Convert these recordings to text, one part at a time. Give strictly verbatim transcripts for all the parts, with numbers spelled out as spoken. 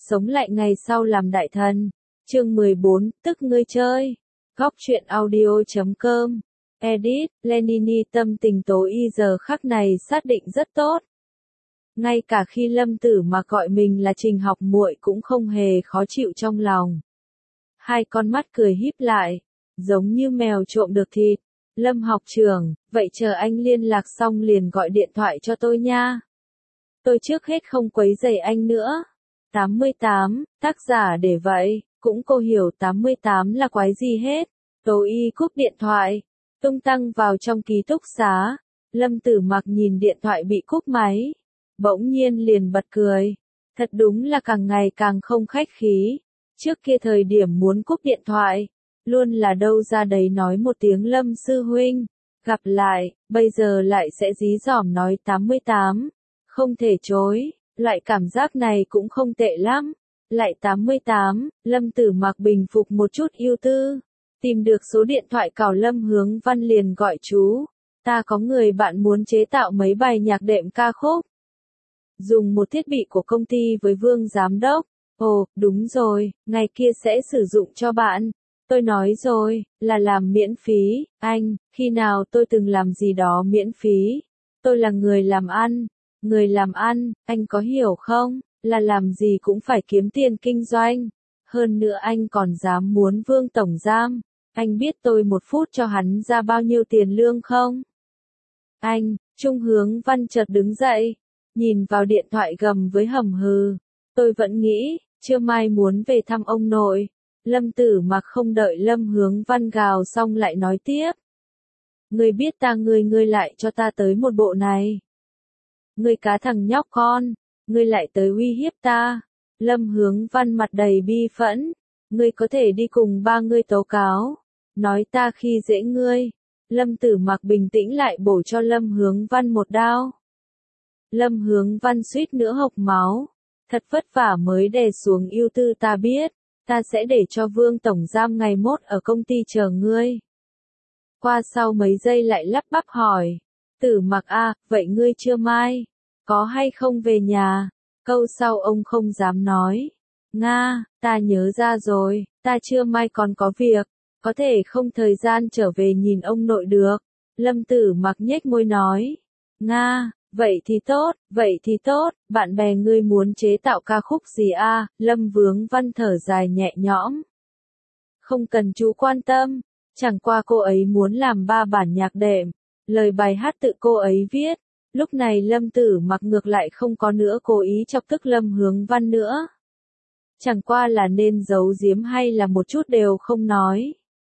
sống lại ngày sau làm đại thần. Chương mười bốn, tức ngươi chơi. Góc truyện audio chấm com. Edit, Lenini tâm tình Tố Y giờ khắc này xác định rất tốt. Ngay cả khi Lâm Tử Mặc gọi mình là Trình học muội cũng không hề khó chịu trong lòng. Hai con mắt cười híp lại, giống như mèo trộm được thịt. Lâm học trưởng, vậy chờ anh liên lạc xong liền gọi điện thoại cho tôi nha. Tôi trước hết không quấy rầy anh nữa. tám mươi tám, tác giả để vậy, cũng cô hiểu tám mươi tám là quái gì hết. Tố Y cúp điện thoại, tung tăng vào trong ký túc xá. Lâm Tử Mặc nhìn điện thoại bị cúp máy, bỗng nhiên liền bật cười. Thật đúng là càng ngày càng không khách khí. Trước kia thời điểm muốn cúp điện thoại, luôn là đâu ra đấy nói một tiếng Lâm sư huynh, gặp lại, bây giờ lại sẽ dí dỏm nói tám mươi tám, không thể chối, loại cảm giác này cũng không tệ lắm. Lại tám mươi tám, Lâm Tử Mặc bình phục một chút ưu tư, tìm được số điện thoại cào Lâm Hướng Văn liền gọi chú, ta có người bạn muốn chế tạo mấy bài nhạc đệm ca khúc. Dùng một thiết bị của công ty với Vương Giám Đốc. Ồ, đúng rồi, ngày kia sẽ sử dụng cho bạn. Tôi nói rồi, là làm miễn phí, anh, khi nào tôi từng làm gì đó miễn phí. Tôi là người làm ăn, người làm ăn, anh có hiểu không, là làm gì cũng phải kiếm tiền kinh doanh. Hơn nữa anh còn dám muốn Vương Tổng Giám, anh biết tôi một phút cho hắn ra bao nhiêu tiền lương không? Anh, Trung Hướng Văn chợt đứng dậy, nhìn vào điện thoại gầm với hầm hừ. Tôi vẫn nghĩ, trưa mai muốn về thăm ông nội. Lâm Tử Mặc không đợi Lâm Hướng Văn gào xong lại nói tiếp. Ngươi biết ta ngươi ngươi lại cho ta tới một bộ này. Ngươi cá thằng nhóc con, ngươi lại tới uy hiếp ta. Lâm Hướng Văn mặt đầy bi phẫn. Ngươi có thể đi cùng ba ngươi tố cáo. Nói ta khi dễ ngươi. Lâm Tử Mặc bình tĩnh lại bổ cho Lâm Hướng Văn một đao. Lâm Hướng Văn suýt nữa hộc máu. Thật vất vả mới đè xuống ưu tư ta biết. Ta sẽ để cho Vương Tổng Giám ngày mốt ở công ty chờ ngươi. Qua sau mấy giây lại lắp bắp hỏi. Tử Mặc a, vậy ngươi chưa mai, có hay không về nhà? Câu sau ông không dám nói. Nga, ta nhớ ra rồi, ta chưa mai còn có việc, có thể không thời gian trở về nhìn ông nội được. Lâm Tử Mặc nhếch môi nói. Nga, vậy thì tốt, vậy thì tốt, bạn bè ngươi muốn chế tạo ca khúc gì a? À? Lâm Vướng Văn thở dài nhẹ nhõm. Không cần chú quan tâm, chẳng qua cô ấy muốn làm ba bản nhạc đệm, lời bài hát tự cô ấy viết. Lúc này Lâm Tử Mặc ngược lại không có nữa cố ý chọc tức Lâm Hướng Văn nữa. Chẳng qua là nên giấu giếm hay là một chút đều không nói.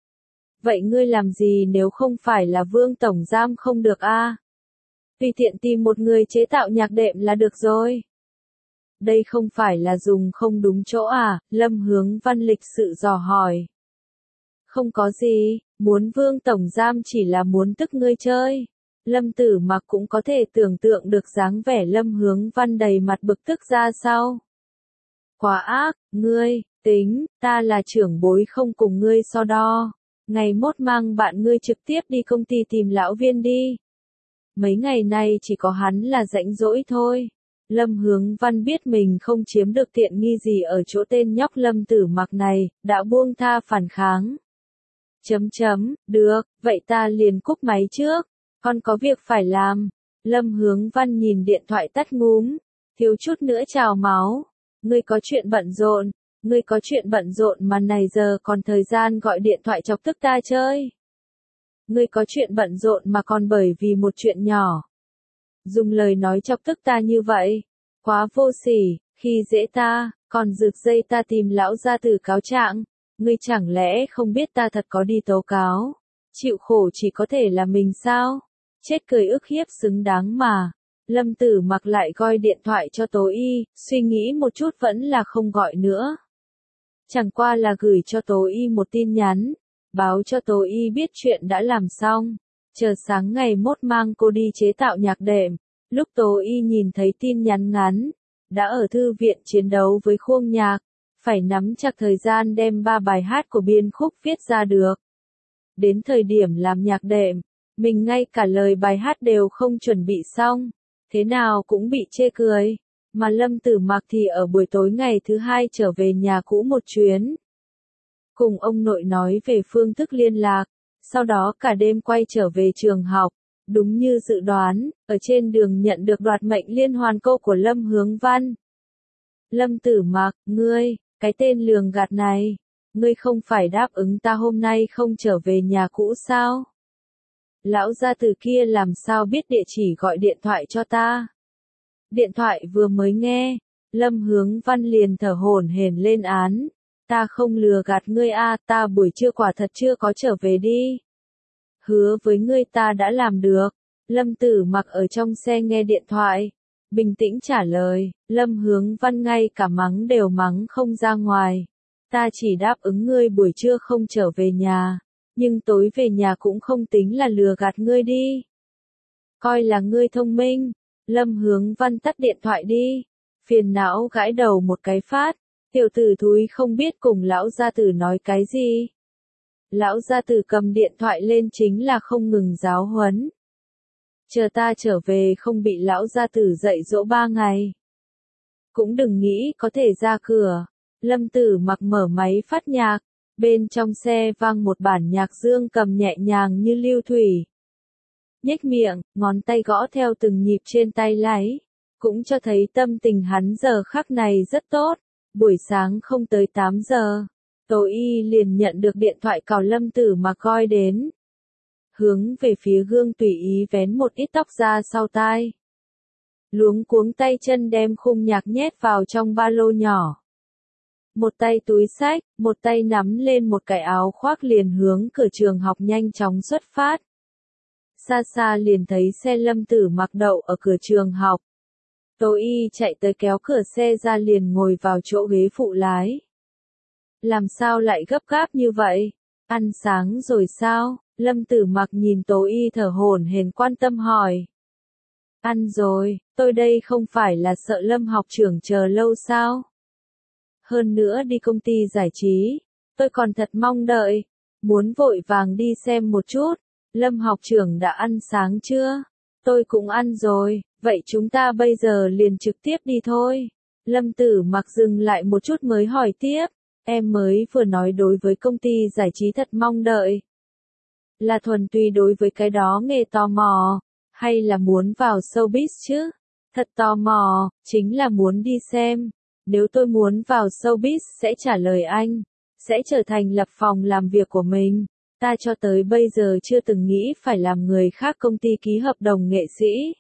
Vậy ngươi làm gì nếu không phải là Vương Tổng Giám không được a? À? Tùy tiện tìm một người chế tạo nhạc đệm là được rồi. Đây không phải là dùng không đúng chỗ à? Lâm Hướng Văn lịch sự dò hỏi. Không có gì, muốn Vương Tổng Giám chỉ là muốn tức ngươi chơi. Lâm Tử Mặc cũng có thể tưởng tượng được dáng vẻ Lâm Hướng Văn đầy mặt bực tức ra sau. Quá ác, ngươi, tính, ta là trưởng bối không cùng ngươi so đo. Ngày mốt mang bạn ngươi trực tiếp đi công ty tìm lão Viên đi. Mấy ngày nay chỉ có hắn là rảnh rỗi thôi. Lâm Hướng Văn biết mình không chiếm được tiện nghi gì ở chỗ tên nhóc Lâm Tử Mặc này, đã buông tha phản kháng. Chấm chấm, được, vậy ta liền cúp máy trước, con có việc phải làm. Lâm Hướng Văn nhìn điện thoại tắt ngúm, thiếu chút nữa trào máu. Ngươi có chuyện bận rộn, ngươi có chuyện bận rộn mà này giờ còn thời gian gọi điện thoại chọc tức ta chơi. Ngươi có chuyện bận rộn mà còn bởi vì một chuyện nhỏ. Dùng lời nói chọc tức ta như vậy, quá vô sỉ, khi dễ ta, còn rực dây ta tìm lão gia tử cáo trạng. Ngươi chẳng lẽ không biết ta thật có đi tố cáo? Chịu khổ chỉ có thể là mình sao? Chết cười ức hiếp xứng đáng mà. Lâm Tử Mặc lại gọi điện thoại cho Tố Y, suy nghĩ một chút vẫn là không gọi nữa. Chẳng qua là gửi cho Tố Y một tin nhắn, báo cho Tố Y biết chuyện đã làm xong, chờ sáng ngày mốt mang cô đi chế tạo nhạc đệm. Lúc Tố Y nhìn thấy tin nhắn ngắn, đã ở thư viện chiến đấu với khuôn nhạc, phải nắm chặt thời gian đem ba bài hát của biên khúc viết ra được. Đến thời điểm làm nhạc đệm, mình ngay cả lời bài hát đều không chuẩn bị xong, thế nào cũng bị chê cười. Mà Lâm Tử Mặc thì ở buổi tối ngày thứ hai trở về nhà cũ một chuyến. Cùng ông nội nói về phương thức liên lạc, sau đó cả đêm quay trở về trường học. Đúng như dự đoán, ở trên đường nhận được đoạt mệnh liên hoàn câu của Lâm Hướng Văn. Lâm Tử Mặc, ngươi, cái tên lường gạt này, ngươi không phải đáp ứng ta hôm nay không trở về nhà cũ sao? Lão gia tử kia làm sao biết địa chỉ gọi điện thoại cho ta? Điện thoại vừa mới nghe, Lâm Hướng Văn liền thở hổn hển lên án. Ta không lừa gạt ngươi a, ta buổi trưa quả thật chưa có trở về đi. Hứa với ngươi ta đã làm được. Lâm Tử Mặc ở trong xe nghe điện thoại, bình tĩnh trả lời. Lâm Hướng Văn ngay cả mắng đều mắng không ra ngoài. Ta chỉ đáp ứng ngươi buổi trưa không trở về nhà, nhưng tối về nhà cũng không tính là lừa gạt ngươi đi. Coi là ngươi thông minh. Lâm Hướng Văn tắt điện thoại đi, phiền não gãi đầu một cái phát. Tiểu tử thúi không biết cùng lão gia tử nói cái gì. Lão gia tử cầm điện thoại lên chính là không ngừng giáo huấn. Chờ ta trở về không bị lão gia tử dạy dỗ ba ngày. Cũng đừng nghĩ có thể ra cửa. Lâm Tử Mặc mở máy phát nhạc, bên trong xe vang một bản nhạc dương cầm nhẹ nhàng như lưu thủy. Nhếch miệng, ngón tay gõ theo từng nhịp trên tay lái, cũng cho thấy tâm tình hắn giờ khắc này rất tốt. Buổi sáng không tới tám giờ, Tố Y liền nhận được điện thoại cào Lâm Tử Mặc gọi đến. Hướng về phía gương tùy ý vén một ít tóc ra sau tai. Luống cuống tay chân đem khung nhạc nhét vào trong ba lô nhỏ. Một tay túi xách, một tay nắm lên một cái áo khoác liền hướng cửa trường học nhanh chóng xuất phát. Xa xa liền thấy xe Lâm Tử Mặc đậu ở cửa trường học. Tố Y chạy tới kéo cửa xe ra liền ngồi vào chỗ ghế phụ lái. Làm sao lại gấp gáp như vậy? Ăn sáng rồi sao? Lâm Tử Mặc nhìn Tố Y thở hổn hển quan tâm hỏi. Ăn rồi, tôi đây không phải là sợ Lâm học trưởng chờ lâu sao? Hơn nữa đi công ty giải trí, tôi còn thật mong đợi, muốn vội vàng đi xem một chút. Lâm học trưởng đã ăn sáng chưa? Tôi cũng ăn rồi, vậy chúng ta bây giờ liền trực tiếp đi thôi. Lâm Tử Mặc dừng lại một chút mới hỏi tiếp, em mới vừa nói đối với công ty giải trí thật mong đợi. Là thuần túy đối với cái đó nghề tò mò, hay là muốn vào showbiz chứ? Thật tò mò, chính là muốn đi xem. Nếu tôi muốn vào showbiz sẽ trả lời anh, sẽ trở thành lập phòng làm việc của mình. Ta cho tới bây giờ chưa từng nghĩ phải làm người khác công ty ký hợp đồng nghệ sĩ.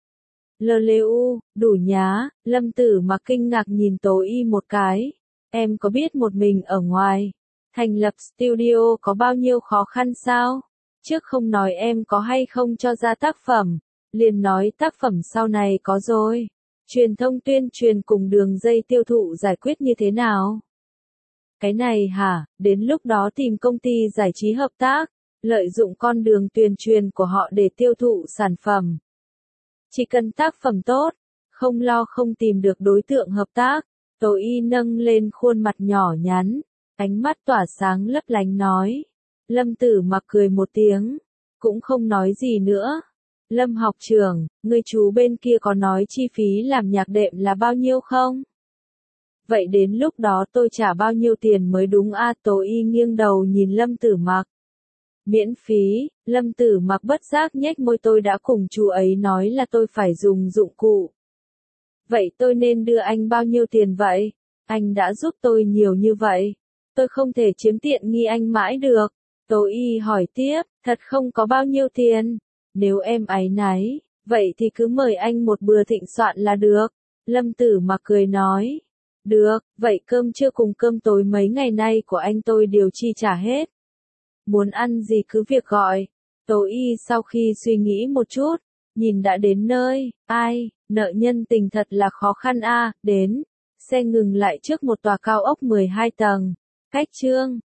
Lơ lêu, đủ nhá, Lâm Tử Mặc kinh ngạc nhìn Tố Y một cái. Em có biết một mình ở ngoài, thành lập studio có bao nhiêu khó khăn sao? Trước không nói em có hay không cho ra tác phẩm, liền nói tác phẩm sau này có rồi. Truyền thông tuyên truyền cùng đường dây tiêu thụ giải quyết như thế nào? Cái này hả, đến lúc đó tìm công ty giải trí hợp tác, lợi dụng con đường tuyên truyền của họ để tiêu thụ sản phẩm. Chỉ cần tác phẩm tốt, không lo không tìm được đối tượng hợp tác. Tố Y nâng lên khuôn mặt nhỏ nhắn, ánh mắt tỏa sáng lấp lánh nói. Lâm Tử Mặc cười một tiếng, cũng không nói gì nữa. Lâm học trưởng, người chú bên kia có nói chi phí làm nhạc đệm là bao nhiêu không? Vậy đến lúc đó tôi trả bao nhiêu tiền mới đúng a? Tố Y nghiêng đầu nhìn Lâm Tử Mặc. Miễn phí. Lâm Tử Mặc bất giác nhếch môi, tôi đã cùng chú ấy nói là tôi phải dùng dụng cụ. Vậy tôi nên đưa anh bao nhiêu tiền vậy? Anh đã giúp tôi nhiều như vậy. Tôi không thể chiếm tiện nghi anh mãi được. Tố Y hỏi tiếp, thật không có bao nhiêu tiền. Nếu em áy náy, vậy thì cứ mời anh một bữa thịnh soạn là được. Lâm Tử Mặc cười nói. Được, vậy cơm trưa cùng cơm tối mấy ngày nay của anh tôi đều chi trả hết. Muốn ăn gì cứ việc gọi. Tố Y sau khi suy nghĩ một chút, nhìn đã đến nơi, ai, nợ nhân tình thật là khó khăn a. Đến, xe ngừng lại trước một tòa cao ốc mười hai tầng, cách Trương